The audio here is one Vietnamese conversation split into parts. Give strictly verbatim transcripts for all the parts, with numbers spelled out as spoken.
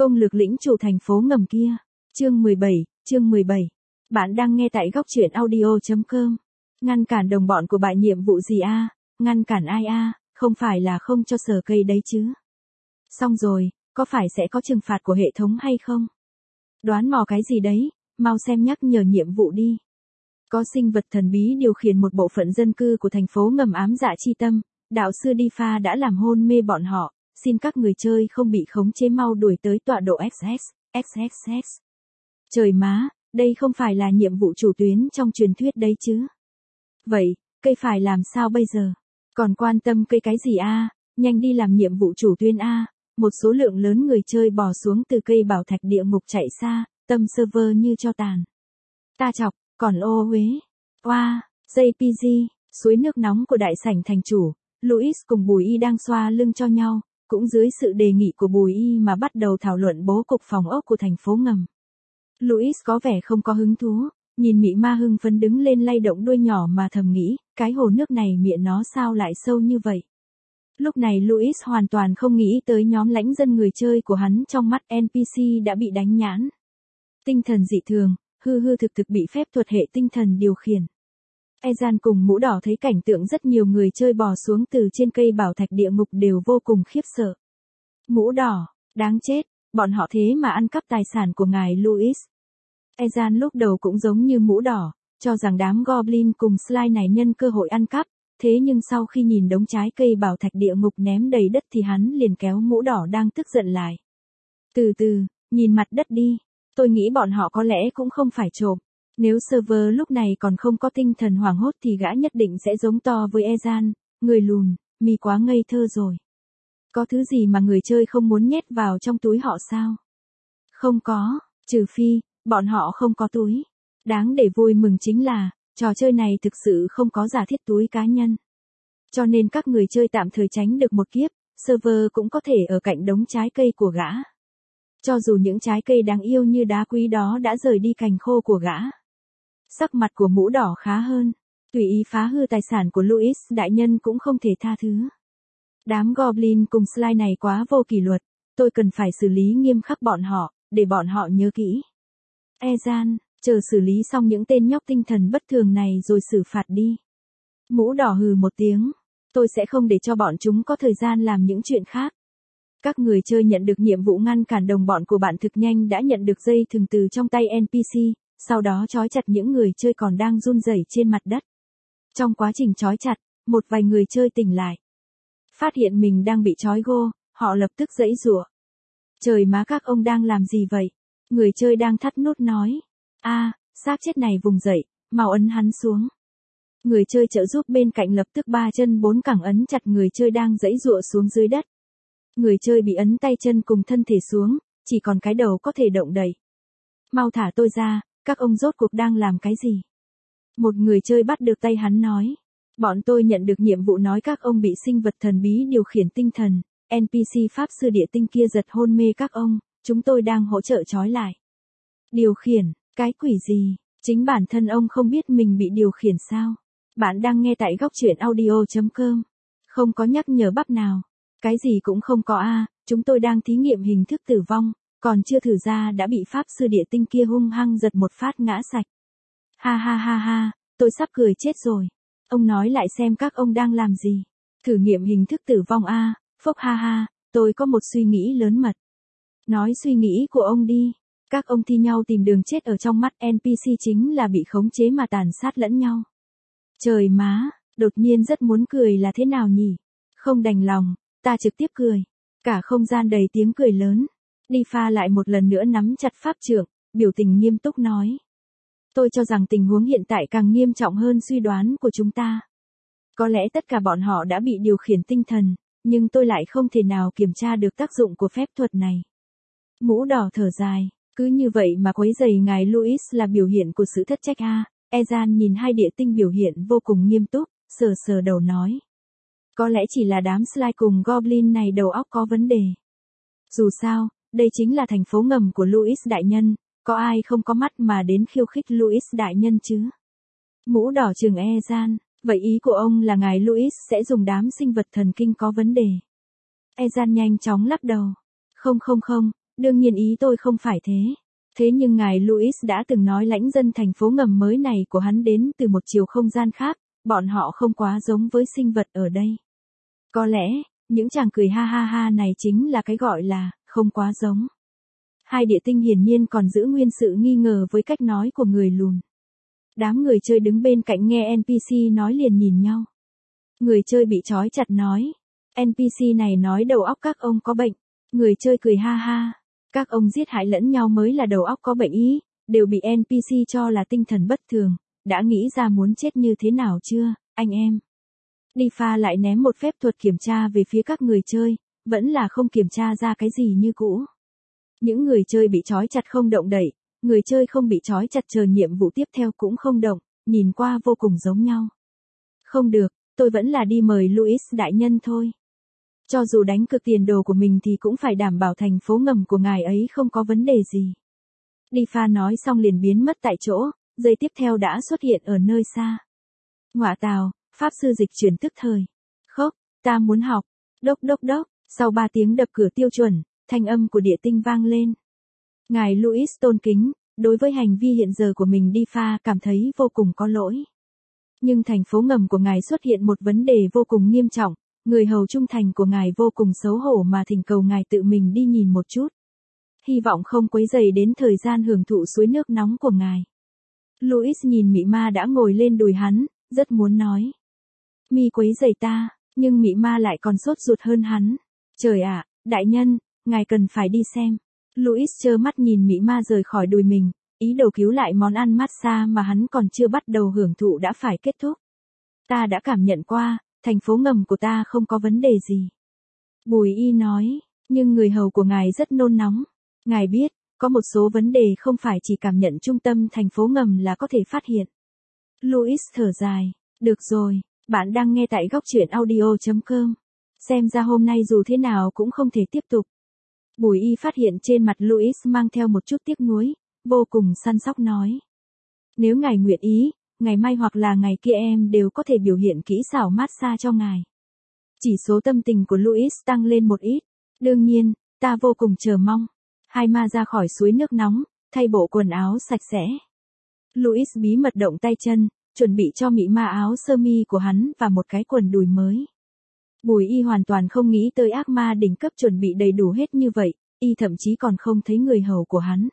Công lược lĩnh chủ thành phố ngầm kia. Chương mười bảy, chương mười bảy. Bạn đang nghe tại góc truyện audio chấm com. Ngăn cản đồng bọn của bạn nhiệm vụ gì a? Ngăn cản ai a? Không phải là không cho sờ cây đấy chứ. Xong rồi, có phải sẽ có trừng phạt của hệ thống hay không? Đoán mò cái gì đấy, mau xem nhắc nhở nhiệm vụ đi. Có sinh vật thần bí điều khiển một bộ phận dân cư của thành phố ngầm ám dạ chi tâm, đạo sư Difa đã làm hôn mê bọn họ, xin các người chơi không bị khống chế mau đuổi tới tọa độ ích ét, ích ét ích. Trời má, đây không phải là nhiệm vụ chủ tuyến trong truyền thuyết đấy chứ. Vậy, cây phải làm sao bây giờ? Còn quan tâm cây cái gì a? Nhanh đi làm nhiệm vụ chủ tuyến a. Một số lượng lớn người chơi bò xuống từ cây bảo thạch địa ngục chạy xa, tâm server như cho tàn. Ta chọc, còn ô Huế. Oa, jay pê giê, suối nước nóng của đại sảnh thành chủ, Louis cùng Bùi Y đang xoa lưng cho nhau, cũng dưới sự đề nghị của Bùi Y mà bắt đầu thảo luận bố cục phòng ốc của thành phố ngầm. Louis có vẻ không có hứng thú, nhìn Mị Ma hưng phấn đứng lên lay động đuôi nhỏ mà thầm nghĩ, cái hồ nước này miệng nó sao lại sâu như vậy. Lúc này Louis hoàn toàn không nghĩ tới nhóm lãnh dân người chơi của hắn, trong mắt en pê xê đã bị đánh nhãn. Tinh thần dị thường, hư hư thực thực bị phép thuật hệ tinh thần điều khiển. Ezan cùng Mũ Đỏ thấy cảnh tượng rất nhiều người chơi bò xuống từ trên cây bảo thạch địa ngục đều vô cùng khiếp sợ. Mũ Đỏ, đáng chết, bọn họ thế mà ăn cắp tài sản của ngài Louis. Ezan lúc đầu cũng giống như Mũ Đỏ, cho rằng đám Goblin cùng Sly này nhân cơ hội ăn cắp, thế nhưng sau khi nhìn đống trái cây bảo thạch địa ngục ném đầy đất thì hắn liền kéo Mũ Đỏ đang tức giận lại. Từ từ, nhìn mặt đất đi, tôi nghĩ bọn họ có lẽ cũng không phải trộm. Nếu server lúc này còn không có tinh thần hoảng hốt thì gã nhất định sẽ giống to với Ezan, người lùn, mi quá ngây thơ rồi. Có thứ gì mà người chơi không muốn nhét vào trong túi họ sao? Không có, trừ phi, bọn họ không có túi. Đáng để vui mừng chính là, trò chơi này thực sự không có giả thiết túi cá nhân. Cho nên các người chơi tạm thời tránh được một kiếp, server cũng có thể ở cạnh đống trái cây của gã. Cho dù những trái cây đáng yêu như đá quý đó đã rời đi cành khô của gã. Sắc mặt của Mũ Đỏ khá hơn, tùy ý phá hư tài sản của Louis đại nhân cũng không thể tha thứ. Đám Goblin cùng Sly này quá vô kỷ luật, tôi cần phải xử lý nghiêm khắc bọn họ, để bọn họ nhớ kỹ. Ezan, chờ xử lý xong những tên nhóc tinh thần bất thường này rồi xử phạt đi. Mũ Đỏ hừ một tiếng, tôi sẽ không để cho bọn chúng có thời gian làm những chuyện khác. Các người chơi nhận được nhiệm vụ ngăn cản đồng bọn của bạn thực nhanh đã nhận được dây thừng từ trong tay en pê xê, sau đó trói chặt những người chơi còn đang run rẩy trên mặt đất. Trong quá trình trói chặt, một vài người chơi tỉnh lại. Phát hiện mình đang bị trói gô, họ lập tức giãy giụa. Trời má, các ông đang làm gì vậy? Người chơi đang thắt nút nói. A, à, xác chết này vùng dậy, mau ấn hắn xuống. Người chơi trợ giúp bên cạnh lập tức ba chân bốn cẳng ấn chặt người chơi đang giãy giụa xuống dưới đất. Người chơi bị ấn tay chân cùng thân thể xuống, chỉ còn cái đầu có thể động đậy. Mau thả tôi ra, các ông rốt cuộc đang làm cái gì? Một người chơi bắt được tay hắn nói. Bọn tôi nhận được nhiệm vụ nói các ông bị sinh vật thần bí điều khiển tinh thần, en pê xê pháp sư địa tinh kia giật hôn mê các ông, chúng tôi đang hỗ trợ trói lại. Điều khiển, cái quỷ gì? Chính bản thân ông không biết mình bị điều khiển sao? Bạn đang nghe tại góc truyện audio chấm com. Không có nhắc nhở bắp nào. Cái gì cũng không có a, à, chúng tôi đang thí nghiệm hình thức tử vong, còn chưa thử ra đã bị pháp sư địa tinh kia hung hăng giật một phát ngã sạch. Ha ha ha ha, tôi sắp cười chết rồi. Ông nói lại xem các ông đang làm gì. Thử nghiệm hình thức tử vong a, à, phốc ha ha, tôi có một suy nghĩ lớn mật. Nói suy nghĩ của ông đi. Các ông thi nhau tìm đường chết, ở trong mắt en pê xê chính là bị khống chế mà tàn sát lẫn nhau. Trời má, đột nhiên rất muốn cười là thế nào nhỉ? Không đành lòng, ta trực tiếp cười. Cả không gian đầy tiếng cười lớn. Difa lại một lần nữa nắm chặt pháp trượng, biểu tình nghiêm túc nói. Tôi cho rằng tình huống hiện tại càng nghiêm trọng hơn suy đoán của chúng ta. Có lẽ tất cả bọn họ đã bị điều khiển tinh thần, nhưng tôi lại không thể nào kiểm tra được tác dụng của phép thuật này. Mũ Đỏ thở dài, cứ như vậy mà quấy rầy ngài Louis là biểu hiện của sự thất trách a. Ezan nhìn hai địa tinh biểu hiện vô cùng nghiêm túc, sờ sờ đầu nói. Có lẽ chỉ là đám Sly cùng Goblin này đầu óc có vấn đề. Dù sao, đây chính là thành phố ngầm của Louis đại nhân, có ai không có mắt mà đến khiêu khích Louis đại nhân chứ? Mũ Đỏ trừng Ezan, vậy ý của ông là ngài Louis sẽ dùng đám sinh vật thần kinh có vấn đề. Ezan nhanh chóng lắc đầu. Không không không, đương nhiên ý tôi không phải thế. Thế nhưng ngài Louis đã từng nói lãnh dân thành phố ngầm mới này của hắn đến từ một chiều không gian khác, bọn họ không quá giống với sinh vật ở đây. Có lẽ, những chàng cười ha ha ha này chính là cái gọi là, không quá giống. Hai địa tinh hiển nhiên còn giữ nguyên sự nghi ngờ với cách nói của người lùn. Đám người chơi đứng bên cạnh nghe en pê xê nói liền nhìn nhau. Người chơi bị trói chặt nói. en pê xê này nói đầu óc các ông có bệnh. Người chơi cười ha ha. Các ông giết hại lẫn nhau mới là đầu óc có bệnh ý, đều bị en pê xê cho là tinh thần bất thường. Đã nghĩ ra muốn chết như thế nào chưa, anh em? Difa lại ném một phép thuật kiểm tra về phía các người chơi, vẫn là không kiểm tra ra cái gì như cũ. Những người chơi bị trói chặt không động đậy, người chơi không bị trói chặt chờ nhiệm vụ tiếp theo cũng không động, nhìn qua vô cùng giống nhau. Không được, tôi vẫn là đi mời Louis đại nhân thôi. Cho dù đánh cược tiền đồ của mình thì cũng phải đảm bảo thành phố ngầm của ngài ấy không có vấn đề gì. Difa nói xong liền biến mất tại chỗ, giây tiếp theo đã xuất hiện ở nơi xa. Ngọa tào, pháp sư dịch chuyển tức thời. Khốc, ta muốn học. Đốc đốc đốc, sau ba tiếng đập cửa tiêu chuẩn, thanh âm của địa tinh vang lên. Ngài Louis tôn kính, đối với hành vi hiện giờ của mình Difa cảm thấy vô cùng có lỗi. Nhưng thành phố ngầm của ngài xuất hiện một vấn đề vô cùng nghiêm trọng, người hầu trung thành của ngài vô cùng xấu hổ mà thỉnh cầu ngài tự mình đi nhìn một chút. Hy vọng không quấy rầy đến thời gian hưởng thụ suối nước nóng của ngài. Louis nhìn mị ma đã ngồi lên đùi hắn, rất muốn nói. Mi quấy rầy ta, nhưng mị ma lại còn sốt ruột hơn hắn. Trời ạ, đại nhân, ngài cần phải đi xem. Louis trơ mắt nhìn mị ma rời khỏi đùi mình, ý đồ cứu lại món ăn massage mà hắn còn chưa bắt đầu hưởng thụ đã phải kết thúc. Ta đã cảm nhận qua, thành phố ngầm của ta không có vấn đề gì. Bùi y nói, nhưng người hầu của ngài rất nôn nóng. Ngài biết, có một số vấn đề không phải chỉ cảm nhận trung tâm thành phố ngầm là có thể phát hiện. Louis thở dài, được rồi, bạn đang nghe tại góc truyện audio chấm com. Xem ra hôm nay dù thế nào cũng không thể tiếp tục. Bùi y phát hiện trên mặt Louis mang theo một chút tiếc nuối, vô cùng săn sóc nói. Nếu ngài nguyện ý, ngày mai hoặc là ngày kia em đều có thể biểu hiện kỹ xảo massage cho ngài. Chỉ số tâm tình của Louis tăng lên một ít. Đương nhiên, ta vô cùng chờ mong. Hai ma ra khỏi suối nước nóng, thay bộ quần áo sạch sẽ. Louis bí mật động tay chân, chuẩn bị cho mị ma áo sơ mi của hắn và một cái quần đùi mới. Bùi y hoàn toàn không nghĩ tới ác ma đỉnh cấp chuẩn bị đầy đủ hết như vậy, y thậm chí còn không thấy người hầu của hắn.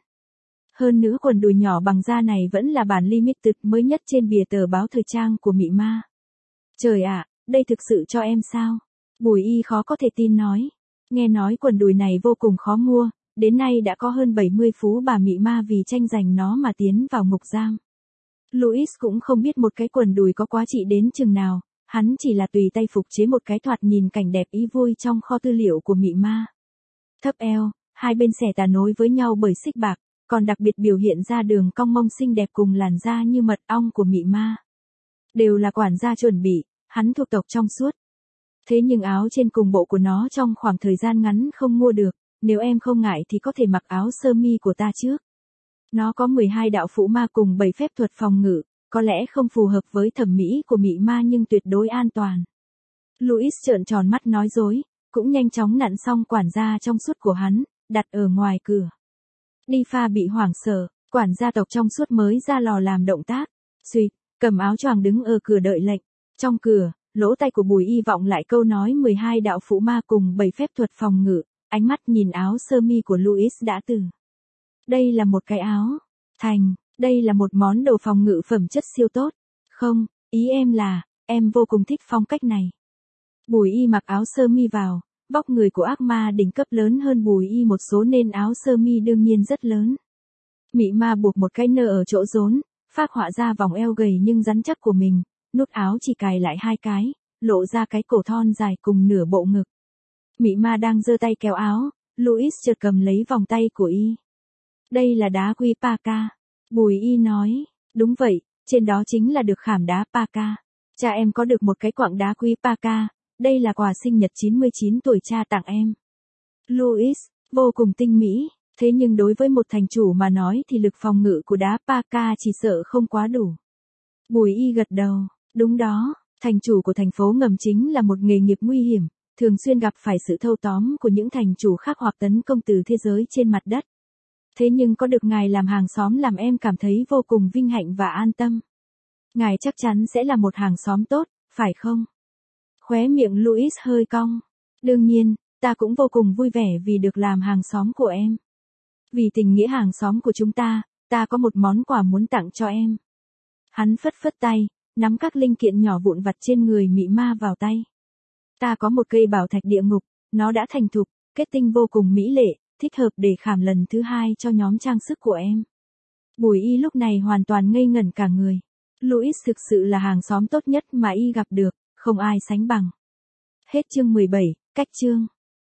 Hơn nữa quần đùi nhỏ bằng da này vẫn là bản limited mới nhất trên bìa tờ báo thời trang của mị ma. Trời ạ, đây thực sự cho em sao? Bùi y khó có thể tin nói. Nghe nói quần đùi này vô cùng khó mua, đến nay đã có hơn bảy mươi phú bà mị ma vì tranh giành nó mà tiến vào ngục giam. Louis cũng không biết một cái quần đùi có giá trị đến chừng nào, hắn chỉ là tùy tay phục chế một cái thoạt nhìn cảnh đẹp ý vui trong kho tư liệu của mị ma. Thấp eo, hai bên xẻ tà nối với nhau bởi xích bạc, còn đặc biệt biểu hiện ra đường cong mông xinh đẹp cùng làn da như mật ong của mị ma. Đều là quản gia chuẩn bị, hắn thuộc tộc trong suốt. Thế nhưng áo trên cùng bộ của nó trong khoảng thời gian ngắn không mua được, nếu em không ngại thì có thể mặc áo sơ mi của ta trước. Nó có mười hai đạo phụ ma cùng bảy phép thuật phòng ngự, có lẽ không phù hợp với thẩm mỹ của mị ma nhưng tuyệt đối an toàn. Louis trợn tròn mắt nói dối, cũng nhanh chóng nặn xong quản gia trong suốt của hắn, đặt ở ngoài cửa. Difa bị hoảng sợ, quản gia tộc trong suốt mới ra lò làm động tác, suýt, cầm áo choàng đứng ở cửa đợi lệnh. Trong cửa, lỗ tai của Bùi y vọng lại câu nói mười hai đạo phụ ma cùng bảy phép thuật phòng ngự, ánh mắt nhìn áo sơ mi của Louis đã từ. Đây là một cái áo, thành, đây là một món đồ phòng ngự phẩm chất siêu tốt. Không, ý em là, em vô cùng thích phong cách này. Bùi y mặc áo sơ mi vào, vóc người của ác ma đỉnh cấp lớn hơn Bùi y một số nên áo sơ mi đương nhiên rất lớn. Mị ma buộc một cái nơ ở chỗ rốn, phác họa ra vòng eo gầy nhưng rắn chắc của mình, nút áo chỉ cài lại hai cái, lộ ra cái cổ thon dài cùng nửa bộ ngực. Mị ma đang giơ tay kéo áo, Louis chợt cầm lấy vòng tay của y. Đây là đá quy Paka. Bùi y nói, đúng vậy, trên đó chính là được khảm đá Paka. Cha em có được một cái quặng đá quy Paka, đây là quà sinh nhật chín mươi chín tuổi cha tặng em. Louis, vô cùng tinh mỹ, thế nhưng đối với một thành chủ mà nói thì lực phòng ngự của đá Paka chỉ sợ không quá đủ. Bùi y gật đầu, đúng đó, thành chủ của thành phố ngầm chính là một nghề nghiệp nguy hiểm, thường xuyên gặp phải sự thâu tóm của những thành chủ khác hoặc tấn công từ thế giới trên mặt đất. Thế nhưng có được ngài làm hàng xóm làm em cảm thấy vô cùng vinh hạnh và an tâm. Ngài chắc chắn sẽ là một hàng xóm tốt, phải không? Khóe miệng Louis hơi cong. Đương nhiên, ta cũng vô cùng vui vẻ vì được làm hàng xóm của em. Vì tình nghĩa hàng xóm của chúng ta, ta có một món quà muốn tặng cho em. Hắn phất phất tay, nắm các linh kiện nhỏ vụn vặt trên người mị ma vào tay. Ta có một cây bảo thạch địa ngục, nó đã thành thục, kết tinh vô cùng mỹ lệ, thích hợp để khảm lần thứ hai cho nhóm trang sức của em. Bùi Y lúc này hoàn toàn ngây ngẩn cả người. Louis thực sự là hàng xóm tốt nhất mà Y gặp được, không ai sánh bằng. Hết chương mười bảy, cách chương.